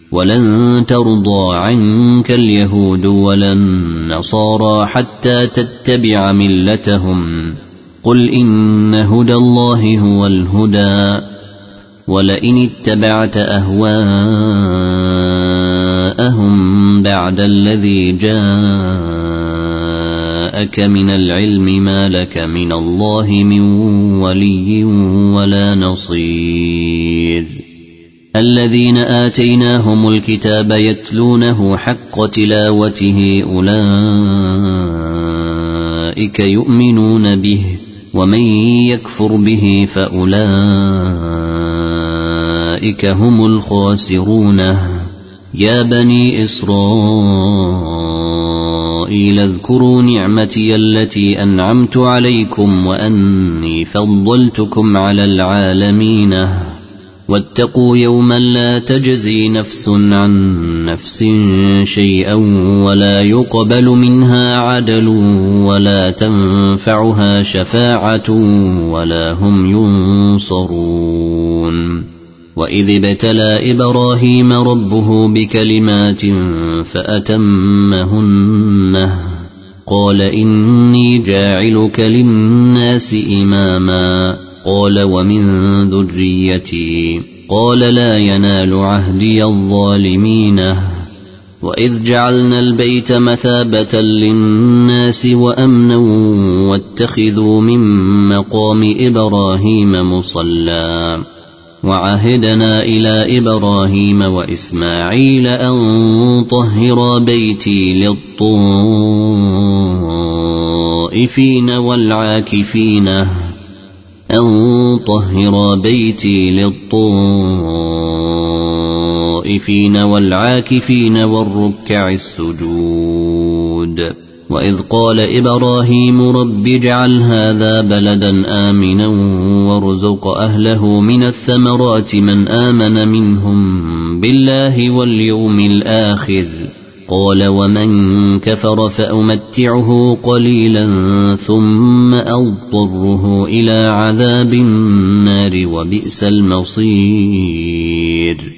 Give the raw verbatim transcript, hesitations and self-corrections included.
ولن ترضى عنك اليهود ولا النصارى حتى تتبع ملتهم قل إن هدى الله هو الهدى ولئن اتبعت أهواءهم بعد الذي جاءك من العلم ما لك من الله من ولي ولا نصير الذين آتيناهم الكتاب يتلونه حق تلاوته أولئك يؤمنون به ومن يكفر به فأولئك هم الخاسرون يا بني إسرائيل اذكروا نعمتي التي أنعمت عليكم وأني فضلتكم على العالمين واتقوا يوما لا تجزي نفس عن نفس شيئا ولا يقبل منها عدل ولا تنفعها شفاعة ولا هم ينصرون وإذ ابتلى إبراهيم ربه بكلمات فأتمهن قال إني جاعلك للناس إماما قال ومن ذريتي قال لا ينال عهدي الظالمين وإذ جعلنا البيت مثابة للناس وأمنا واتخذوا من مقام إبراهيم مصلى وعهدنا إلى إبراهيم وإسماعيل أن طهرا بيتي للطائفين والعاكفين أن طهر بيتي للطائفين والعاكفين والركع السجود وإذ قال إبراهيم رب اجعل هذا بلدا آمنا وارزق أهله من الثمرات من آمن منهم بالله واليوم الآخر قال ومن كفر فأمتعه قليلا ثم أضطره إلى عذاب النار وبئس المصير